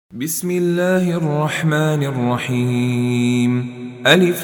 بسم الله الرحمن الرحيم. ألف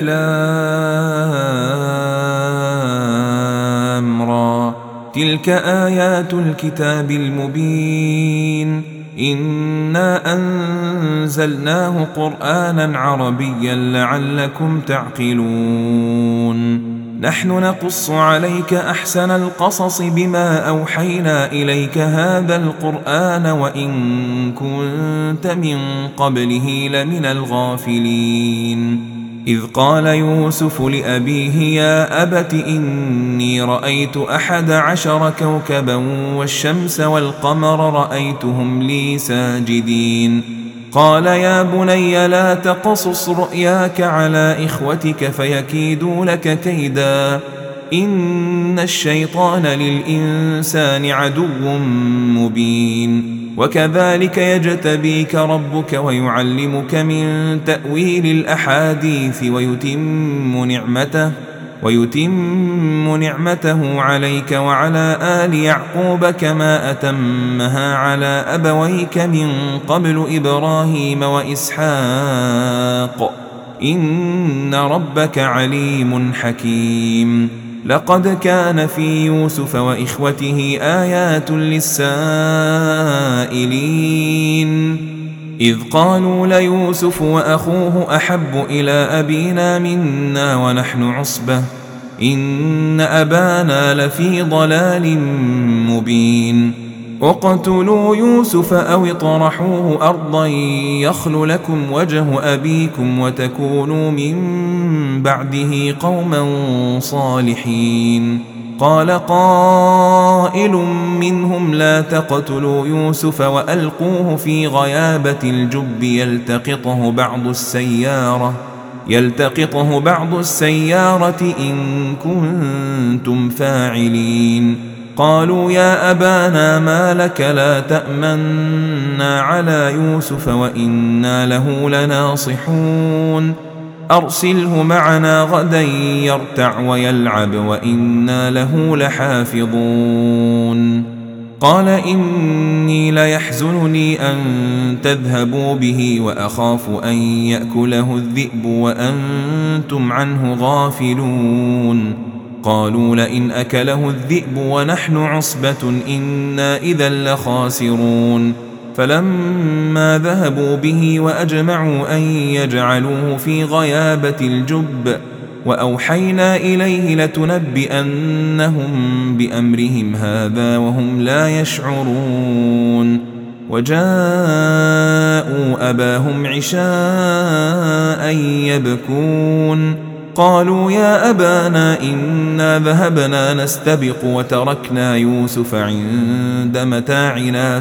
لام را. تلك آيات الكتاب المبين. إنا أنزلناه قرآنا عربيا لعلكم تعقلون. نحن نقص عليك أحسن القصص بما أوحينا إليك هذا القرآن وإن كنت من قبله لمن الغافلين. إذ قال يوسف لأبيه يا أبت إني رأيت 11 كوكبا والشمس والقمر رأيتهم لي ساجدين. قال يا بني لا تقصص رؤياك على إخوتك فيكيدوا لك كيدا إن الشيطان للإنسان عدو مبين. وكذلك يجتبيك ربك ويعلمك من تأويل الأحاديث ويتم نعمته عليك وعلى آل يعقوب كما أتمها على أبويك من قبل إبراهيم وإسحاق إن ربك عليم حكيم. لقد كان في يوسف وإخوته آيات للسائلين إذ قالوا ليوسف وأخوه أحب إلى أبينا منا ونحن عصبة إن أبانا لفي ضلال مبين. اقتلوا يوسف أو اطرحوه أرضا يخل لكم وجه أبيكم وتكونوا من بعده قوما صالحين. قال قائل منهم لا تقتلوا يوسف وألقوه في غيابة الجب يلتقطه بعض السيارة إن كنتم فاعلين. قالوا يا أبانا ما لك لا تأمنا على يوسف وإنا له لناصحون. أرسله معنا غدا يرتع ويلعب وإنا له لحافظون. قال إني ليحزنني أن تذهبوا به وأخاف أن يأكله الذئب وأنتم عنه غافلون. قالوا لئن أكله الذئب ونحن عصبة إنا إذا لخاسرون. فلما ذهبوا به وأجمعوا أن يجعلوه في غيابة الجب وأوحينا إليه لتنبئنهم بأمرهم هذا وهم لا يشعرون. وجاءوا أباهم عشاء يبكون. قالوا يا أبانا إنا ذهبنا نستبق وتركنا يوسف عند متاعنا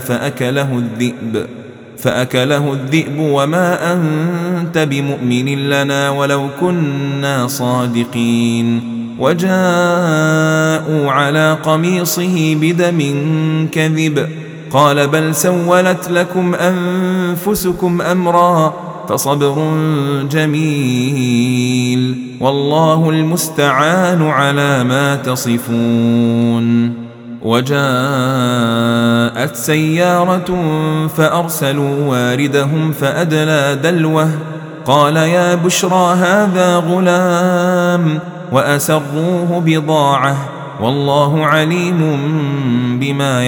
فأكله الذئب وما أنت بمؤمن لنا ولو كنا صادقين. وجاءوا على قميصه بدم كذب قال بل سولت لكم أنفسكم أمرا فصبر جميل والله المستعان على ما تصفون. وجاءت سيارة فأرسلوا واردهم فأدلى دلوه قال يا بشرى هذا غلام وأسروه بضاعة والله عليم بما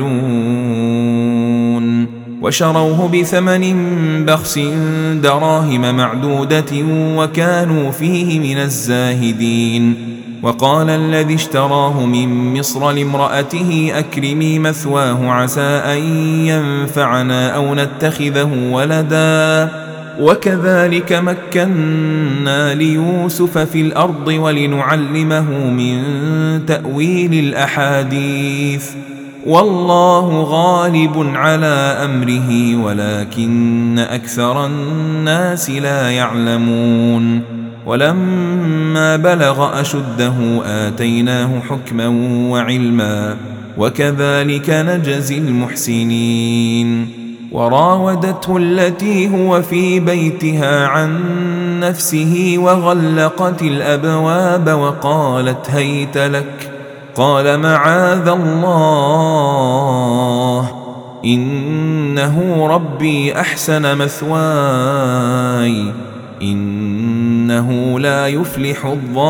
يعملون. وشروه بثمن بخس دراهم معدودة وكانوا فيه من الزاهدين. وقال الذي اشتراه من مصر لامرأته أكرمي مثواه عسى أن ينفعنا أو نتخذه ولدا وكذلك مكنا ليوسف في الأرض ولنعلمه من تأويل الأحاديث والله غالب على أمره ولكن أكثر الناس لا يعلمون. ولما بلغ أشده آتيناه حكما وعلما وكذلك نجزي المحسنين. وراودته التي هو في بيتها عن نفسه وغلقت الأبواب وقالت هيت لك قال معاذ الله إنه ربي أحسن مثواي إنه لا يفلح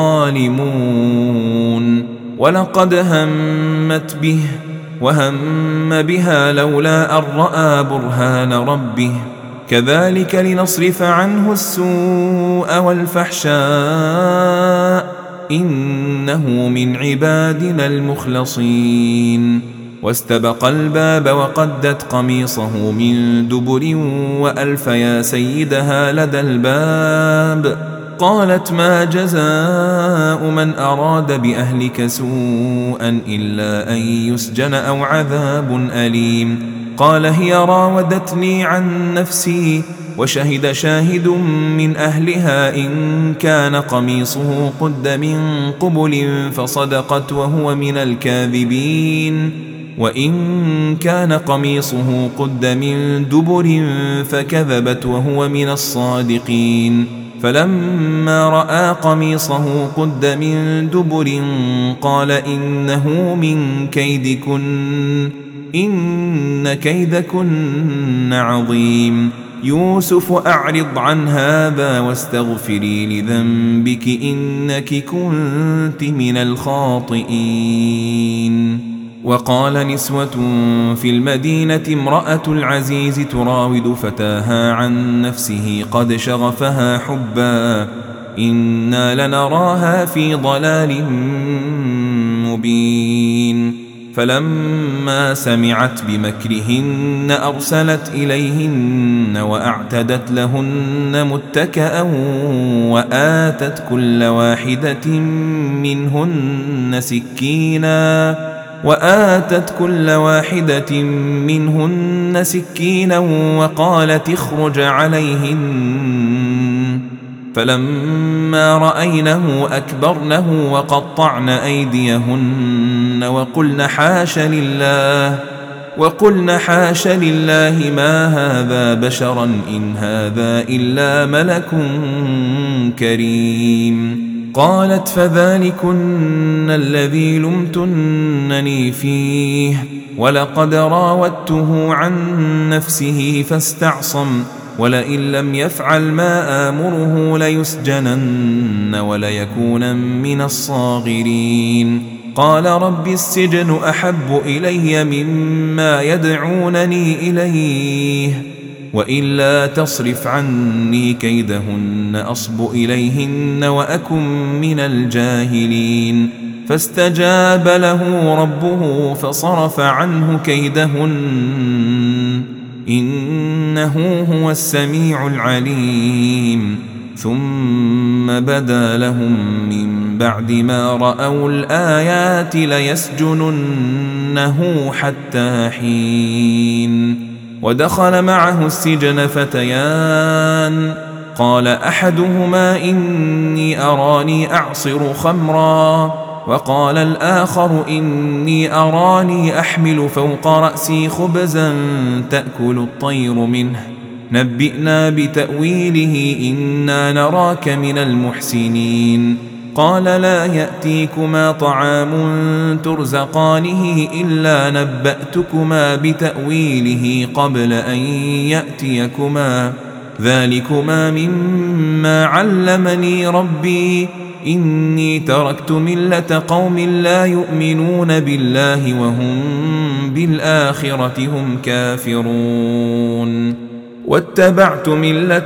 الظالمون ولقد همت به وهم بها لولا أن رأى برهان ربه كذلك لنصرف عنه السوء والفحشاء إنه من عبادنا المخلصين واستبق الباب وقدت قميصه من دبر وألف يا سيدها لدى الباب قالت ما جزاء من أراد بأهلك سوءا إلا أن يسجن أو عذاب أليم قال هي راودتني عن نفسي وشهد شاهد من أهلها إن كان قميصه قد من قبل فصدقت وهو من الكاذبين وإن كان قميصه قد من دبر فكذبت وهو من الصادقين فلما رأى قميصه قد من دبر قال إنه من كيدكن إن كيدكن عظيم يوسف أعرض عن هذا واستغفري لذنبك إنك كنت من الخاطئين وقال نسوة في المدينة امرأة العزيز تراود فتاها عن نفسه قد شغفها حبا إنا لنراها في ضلال مبين فلما سمعت بمكرهن أرسلت إليهن وأعتدت لهن متكأ وآتت كل واحدة منهن سكينا وقالت اخرج عليهن فلما رأينه أكبرنه وقطعن أيديهن وقلن حاش لله ما هذا بشرا إن هذا إلا ملك كريم قالت فذلكن الذي لمتنني فيه ولقد راودته عن نفسه فاستعصم ولئن لم يفعل ما آمره ليسجنن وليكون من الصاغرين قال رب السجن أحب إلي مما يدعونني إليه وإلا تصرف عني كيدهن أصب إليهن وأكن من الجاهلين فاستجاب له ربه فصرف عنه كيدهن إنه هو السميع العليم ثم بدا لهم من بعد ما رأوا الآيات ليسجننه حتى حين ودخل معه السجن فتيان قال أحدهما إني أراني أعصر خمرا وقال الآخر إني أراني أحمل فوق رأسي خبزا تأكل الطير منه نبئنا بتأويله إنا نراك من المحسنين قال لا يأتيكما طعام ترزقانه إلا نبأتكما بتأويله قبل أن يأتيكما ذلكما مما علمني ربي إني تركت ملة قوم لا يؤمنون بالله وهم بالآخرة هم كافرون واتبعت ملة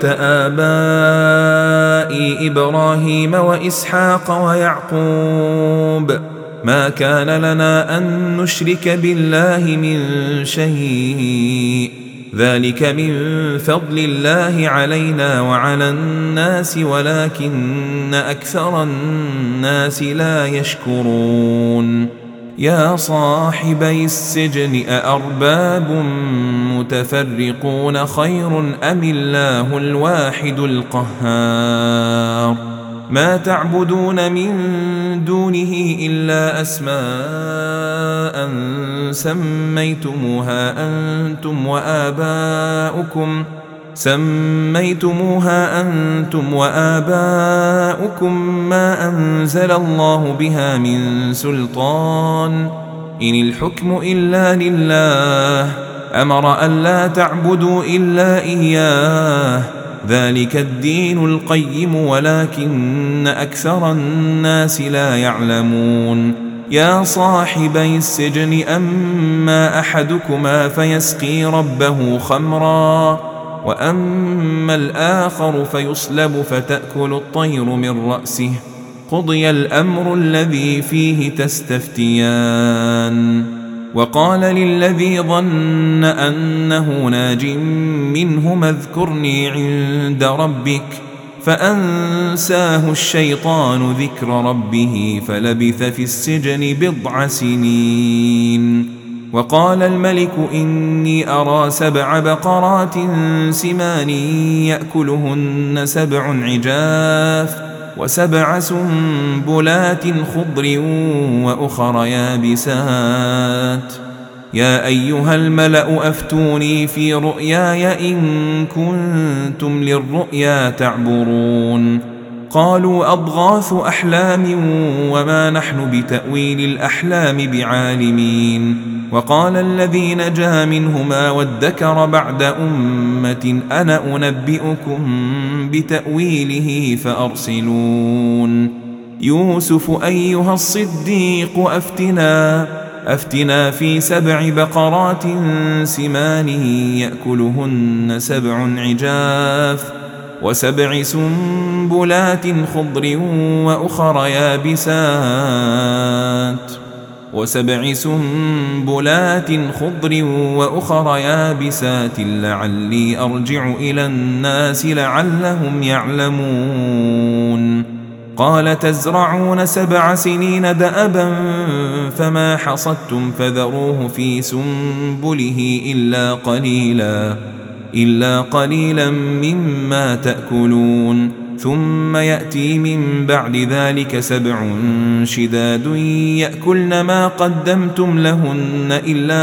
آبائي إبراهيم وإسحاق ويعقوب ما كان لنا أن نشرك بالله من شيء ذلك من فضل الله علينا وعلى الناس ولكن أكثر الناس لا يشكرون يا صاحبي السجن أأرباب متفرقون خير أم الله الواحد القهار ما تعبدون من دونه إلا أسماء سميتموها أنتم وآباؤكم ما أنزل الله بها من سلطان إن الحكم إلا لله أمر ألا تعبدوا إلا إياه ذلك الدين القيم ولكن أكثر الناس لا يعلمون يا صاحبي السجن أما أحدكما فيسقي ربه خمرا وأما الآخر فيصلب فتأكل الطير من رأسه قضي الأمر الذي فيه تستفتيان وقال للذي ظن أنه ناج منهما اذكرني عند ربك فأنساه الشيطان ذكر ربه فلبث في السجن 9 سنين وقال الملك إني أرى 7 بقرات سمان يأكلهن 7 عجاف و7 سنبلات خضر وأخر يابسات يا أيها الملأ أفتوني في رؤياي إن كنتم للرؤيا تعبرون قالوا أضغاث أحلام وما نحن بتأويل الأحلام بعالمين وقال الذي نجا منهما وادكر بعد أمة أنا أنبئكم بتأويله فأرسلون يوسف أيها الصديق أفتنا في 7 بقرات سمان يأكلهن 7 عجاف و7 سنبلات خضر وأخر يابسات لعلي أرجع إلى الناس لعلهم يعلمون قال تزرعون 7 سنين دأبا فما حصدتم فذروه في سنبله إلا قليلا مما تأكلون ثم يأتي من بعد ذلك 7 شداد يأكلن ما قدمتم لهن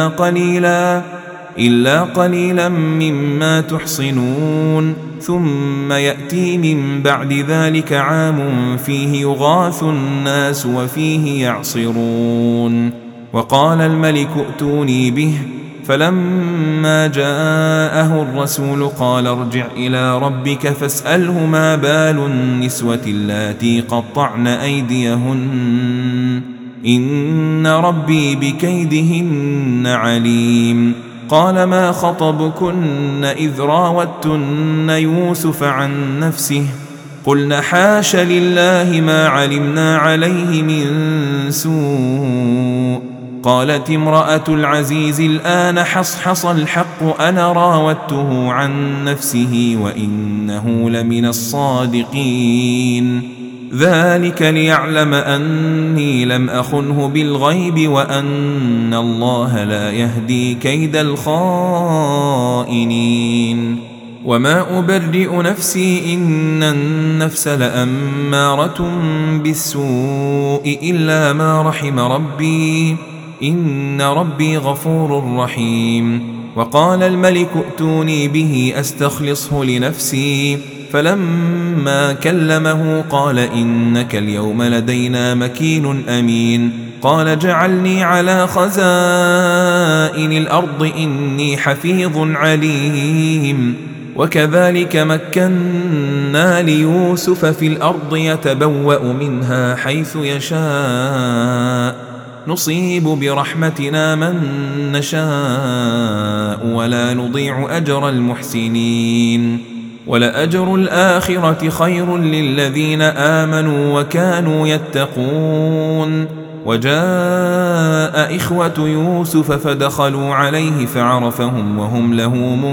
إلا قليلا مما تحصنون ثم يأتي من بعد ذلك عام فيه يغاث الناس وفيه يعصرون وقال الملك ائتوني به فلما جاءه الرسول قال ارجع إلى ربك فاسأله ما بال النسوة اللاتي قطعن أيديهن إن ربي بكيدهن عليم قال ما خطبكن إذ راوتن يوسف عن نفسه قلن حاش لله ما علمنا عليه من سوء قالت امرأة العزيز الآن حصحص الحق أنا راودته عن نفسه وإنه لمن الصادقين ذلك ليعلم أني لم أخنه بالغيب وأن الله لا يهدي كيد الخائنين وما أبرئ نفسي إن النفس لأمارة بالسوء إلا ما رحم ربي إن ربي غفور رحيم وقال الملك ائتوني به أستخلصه لنفسي فلما كلمه قال إنك اليوم لدينا مكين أمين قال جعلني على خزائن الأرض إني حفيظ عليم وكذلك مكنا ليوسف في الأرض يتبوأ منها حيث يشاء نصيب برحمتنا من نشاء ولا نضيع أجر المحسنين ولأجر الآخرة خير للذين آمنوا وكانوا يتقون وجاء إخوة يوسف فدخلوا عليه فعرفهم وهم له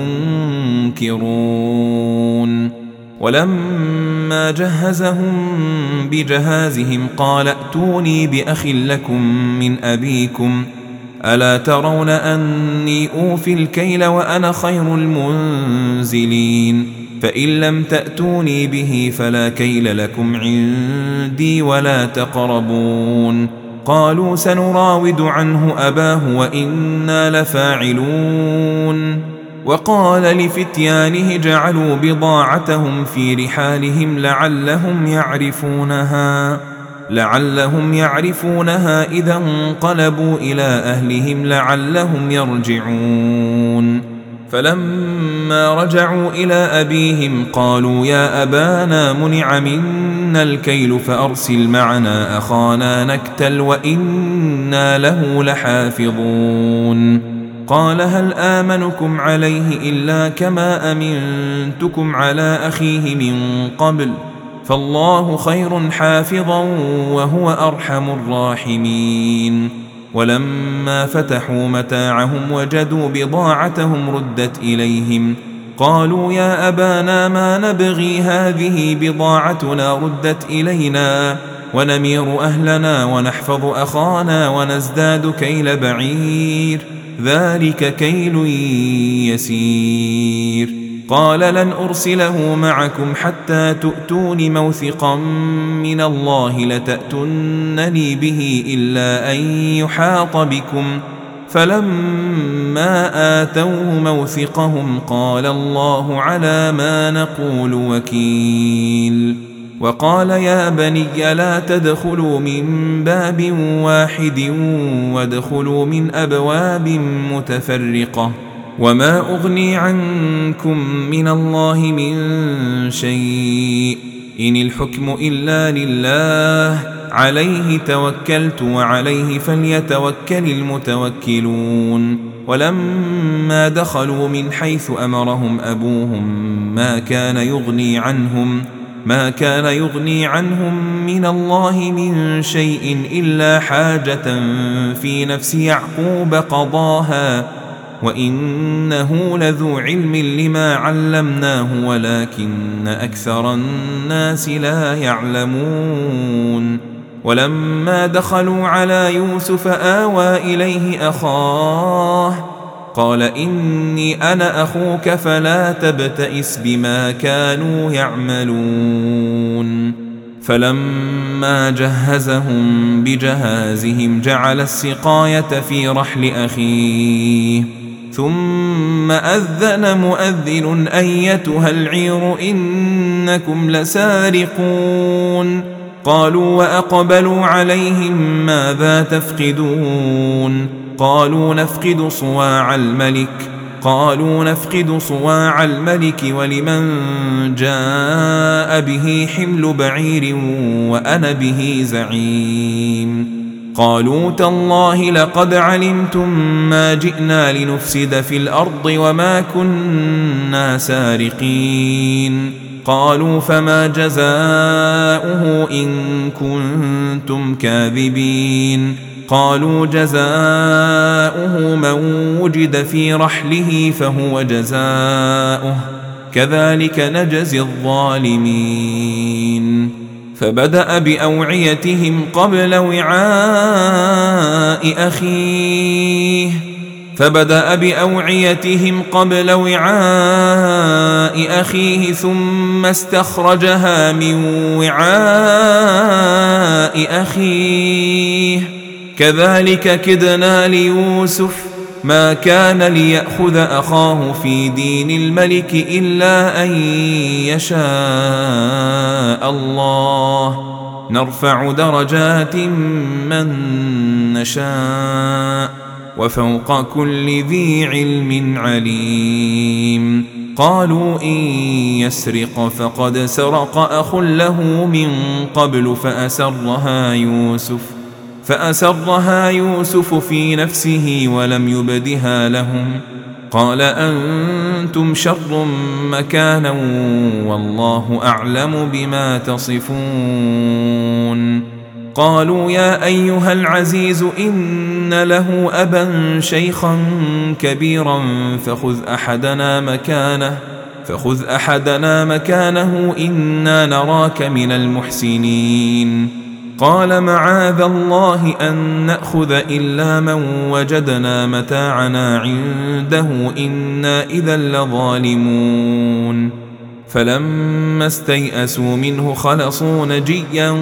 منكرون ولما جهزهم بجهازهم قال ائتوني بأخ لكم من أبيكم ألا ترون أني أوفي الكيل وأنا خير المنزلين فإن لم تأتوني به فلا كيل لكم عندي ولا تقربون قالوا سنراود عنه أباه وإنا لفاعلون وقال لفتيانه جعلوا بضاعتهم في رحالهم لعلهم يعرفونها لعلهم يعرفونها إذا انقلبوا إلى أهلهم لعلهم يرجعون. فلما رجعوا إلى أبيهم قالوا يا أبانا منع منا الكيل فأرسل معنا أخانا نكتل وإنا له لحافظون. قال هل آمنكم عليه إلا كما أمنتكم على أخيه من قبل فالله خير حافظا وهو أرحم الراحمين. ولما فتحوا متاعهم وجدوا بضاعتهم ردت إليهم قالوا يا أبانا ما نبغي هذه بضاعتنا ردت إلينا ونمير أهلنا ونحفظ أخانا ونزداد كيل بعير ذلك كيل يسير. قال لن أرسله معكم حتى تؤتون موثقا من الله لتأتونني به إلا أن يحاط بكم. فلما آتوه موثقهم قال الله على ما نقول وكيل. وقال يا بني لا تدخلوا من باب واحد وادخلوا من أبواب متفرقة وما أغني عنكم من الله من شيء إن الحكم إلا لله عليه توكلت وعليه فليتوكل المتوكلون. ولما دخلوا من حيث أمرهم أبوهم ما كان يغني عنهم من الله من شيء إلا حاجة في نفس يعقوب قضاها وإنه لذو علم لما علمناه ولكن أكثر الناس لا يعلمون. ولما دخلوا على يوسف آوى إليه أخاه قال إني أنا أخوك فلا تبتئس بما كانوا يعملون. فلما جهزهم بجهازهم جعل السقاية في رحل أخيه ثم أذن مؤذن أيتها العير إنكم لسارقون. قالوا وأقبلوا عليهم ماذا تفقدون قالوا نفقد صواع الملك ولمن جاء به حمل بعير وأنا به زعيم. قالوا تالله لقد علمتم ما جئنا لنفسد في الأرض وما كنا سارقين. قالوا فما جزاؤه إن كنتم كاذبين. قالوا جزاؤه من وجد في رحله فهو جزاؤه كذلك نجزي الظالمين. فبدأ بأوعيتهم قبل وعاء أخيه ثم استخرجها من وعاء أخيه كذلك كدنا ليوسف ما كان ليأخذ أخاه في دين الملك إلا أن يشاء الله نرفع درجات من نشاء وفوق كل ذي علم عليم. قالوا إن يسرق فقد سرق أخ له من قبل فأسرها يوسف في نفسه ولم يبدها لهم. قال أنتم شر مكانا والله أعلم بما تصفون. قالوا يا أيها العزيز إن له أبا شيخا كبيرا فخذ أحدنا مكانه إنا نراك من المحسنين. قال معاذ الله أن نأخذ إلا من وجدنا متاعنا عنده إنا إذا لظالمون. فلما استيئسوا منه خلصوا نجيا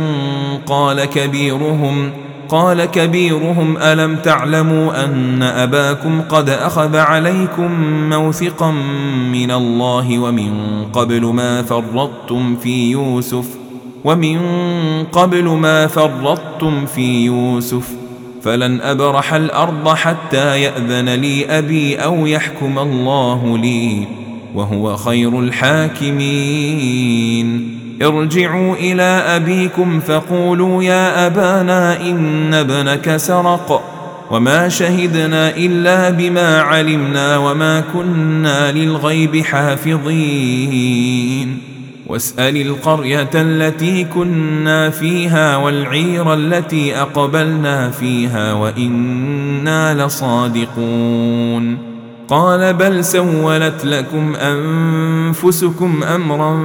قال كبيرهم ألم تعلموا أن أباكم قد أخذ عليكم موثقا من الله ومن قبل ما فرطتم في يوسف ومن قبل ما فرطتم في يوسف فلن أبرح الأرض حتى يأذن لي أبي أو يحكم الله لي وهو خير الحاكمين. ارجعوا إلى أبيكم فقولوا يا أبانا إن ابنك سرق وما شهدنا إلا بما علمنا وما كنا للغيب حافظين. واسأل القرية التي كنا فيها والعير التي أقبلنا فيها وإنا لصادقون. قال بل سولت لكم أنفسكم أمرا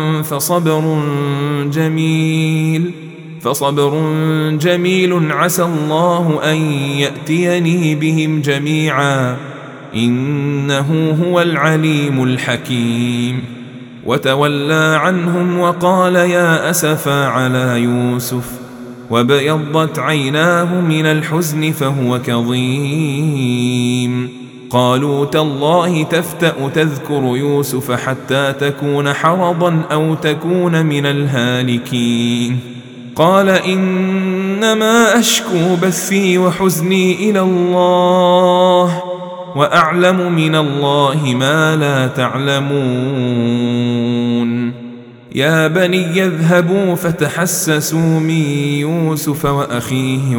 فصبر جميل عسى الله أن يأتيني بهم جميعا إنه هو العليم الحكيم. وتولى عنهم وقال يا أسفا على يوسف وابيضت عيناه من الحزن فهو كظيم. قالوا تالله تفتأ تذكر يوسف حتى تكون حرضا أو تكون من الهالكين. قال إنما أشكو بثي وحزني إلى الله وأعلم من الله ما لا تعلمون. يا بني اذهبوا فتحسسوا من يوسف وأخيه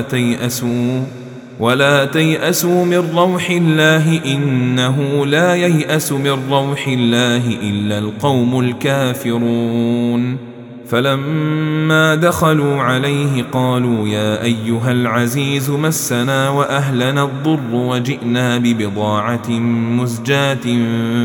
ولا تيأسوا من روح الله إنه لا ييأس من روح الله إلا القوم الكافرون. فلما دخلوا عليه قالوا يا أيها العزيز مسنا وأهلنا الضر وجئنا ببضاعة مزجاة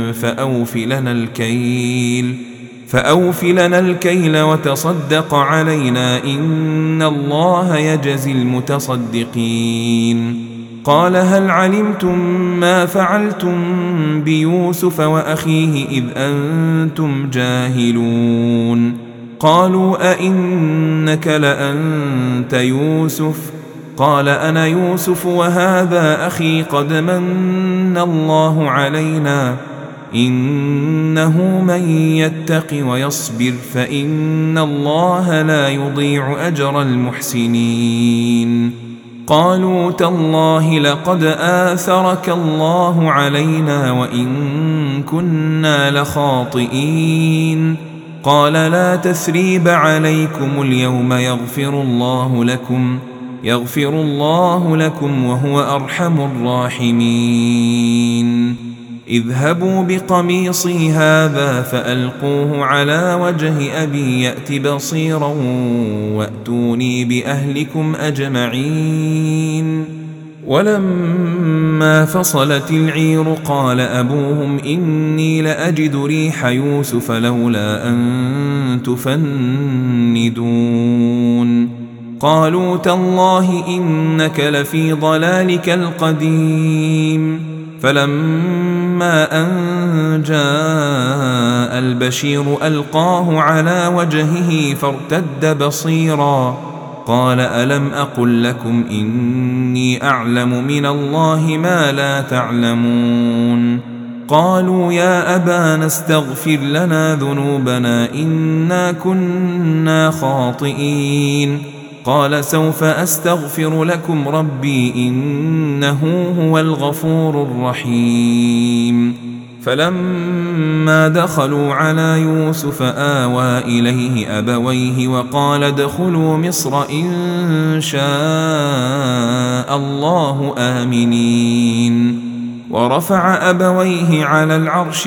فأوف لنا الكيل وتصدق علينا إن الله يجزي المتصدقين. قال هل علمتم ما فعلتم بيوسف وأخيه إذ أنتم جاهلون؟ قالوا أئنك لأنت يوسف؟ قال أنا يوسف وهذا أخي قد من الله علينا إنه من يتق ويصبر فإن الله لا يضيع أجر المحسنين. قالوا تالله لقد آثرك الله علينا وإن كنا لخاطئين. قال لا تثريب عليكم اليوم يغفر الله لكم وهو أرحم الراحمين. اذهبوا بقميصي هذا فألقوه على وجه أبي يأت بصيرا وأتوني بأهلكم أجمعين. ولما فصلت العير قال أبوهم إني لأجد ريح يوسف لولا أن تفندون. قالوا تالله إنك لفي ضلالك القديم. فلما أن جاء البشير ألقاه على وجهه فارتد بصيرا قال ألم أقل لكم إني أعلم من الله ما لا تعلمون؟ قالوا يا أبانا استغفر لنا ذنوبنا إنا كنا خاطئين. قال سوف أستغفر لكم ربي إنه هو الغفور الرحيم. فلما دخلوا على يوسف آوى إليه أبويه وقال ادخلوا مصر إن شاء الله آمنين. ورفع أبويه على العرش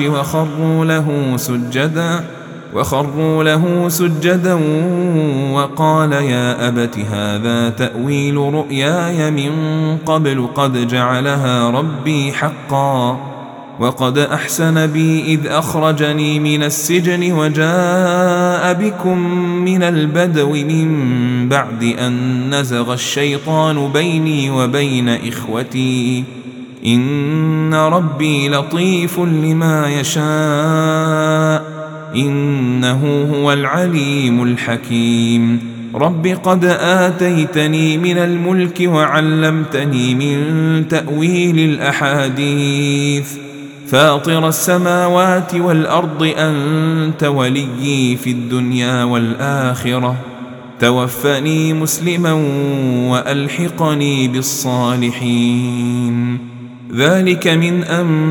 وخروا له سجدا وقال يا أبت هذا تأويل رؤياي من قبل قد جعلها ربي حقا وقد أحسن بي إذ أخرجني من السجن وجاء بكم من البدو من بعد أن نزغ الشيطان بيني وبين إخوتي إن ربي لطيف لما يشاء إنه هو العليم الحكيم. رب قد آتيتني من الملك وعلمتني من تأويل الأحاديث فاطر السماوات والأرض أنت وليي في الدنيا والآخرة، توفني مسلما وألحقني بالصالحين. ذلك من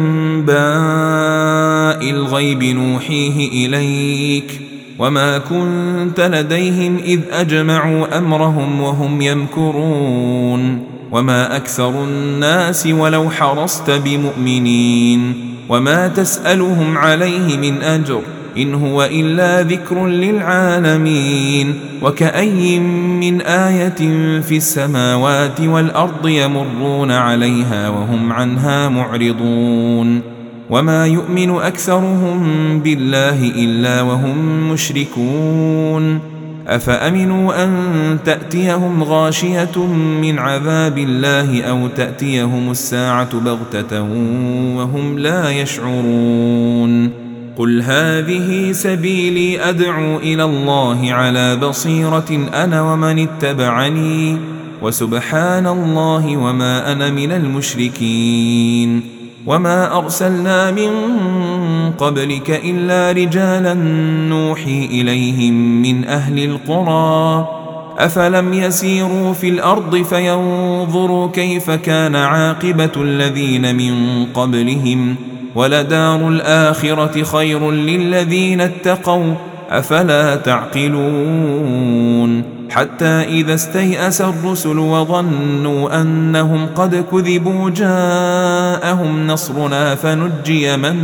أنباء الغيب نوحيه إليك، وما كنت لديهم إذ أجمعوا أمرهم وهم يمكرون. وما أكثر الناس ولو حرصت بمؤمنين، وما تسألهم عليه من أجر إن هو إلا ذكر للعالمين. وكأي من آية في السماوات والأرض يمرون عليها وهم عنها معرضون. وما يؤمن أكثرهم بالله إلا وهم مشركون. أفأمنوا أن تأتيهم غاشية من عذاب الله أو تأتيهم الساعة بغتة وهم لا يشعرون. قل هذه سبيلي أدعو إلى الله على بصيرة أنا ومن اتبعني، وسبحان الله وما أنا من المشركين. وما أرسلنا من قبلك إلا رجالا نوحي إليهم من أهل القرى، أفلم يسيروا في الأرض فينظروا كيف كان عاقبة الذين من قبلهم، ولدار الآخرة خير للذين اتقوا، أفلا تعقلون. حتى إذا استيأس الرسل وظنوا أنهم قد كذبوا جاءهم نصرنا فنجي من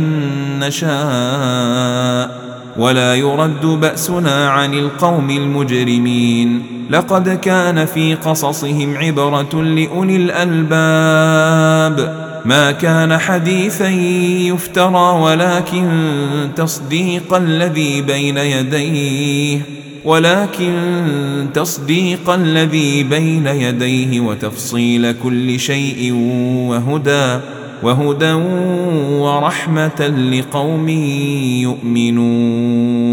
نشاء ولا يرد بأسنا عن القوم المجرمين. لقد كان في قصصهم عبرة لأولي الألباب، ما كان حديثا يفترى ولكن تصديق الذي بين يديه وتفصيل كل شيء وهدى ورحمة لقوم يؤمنون.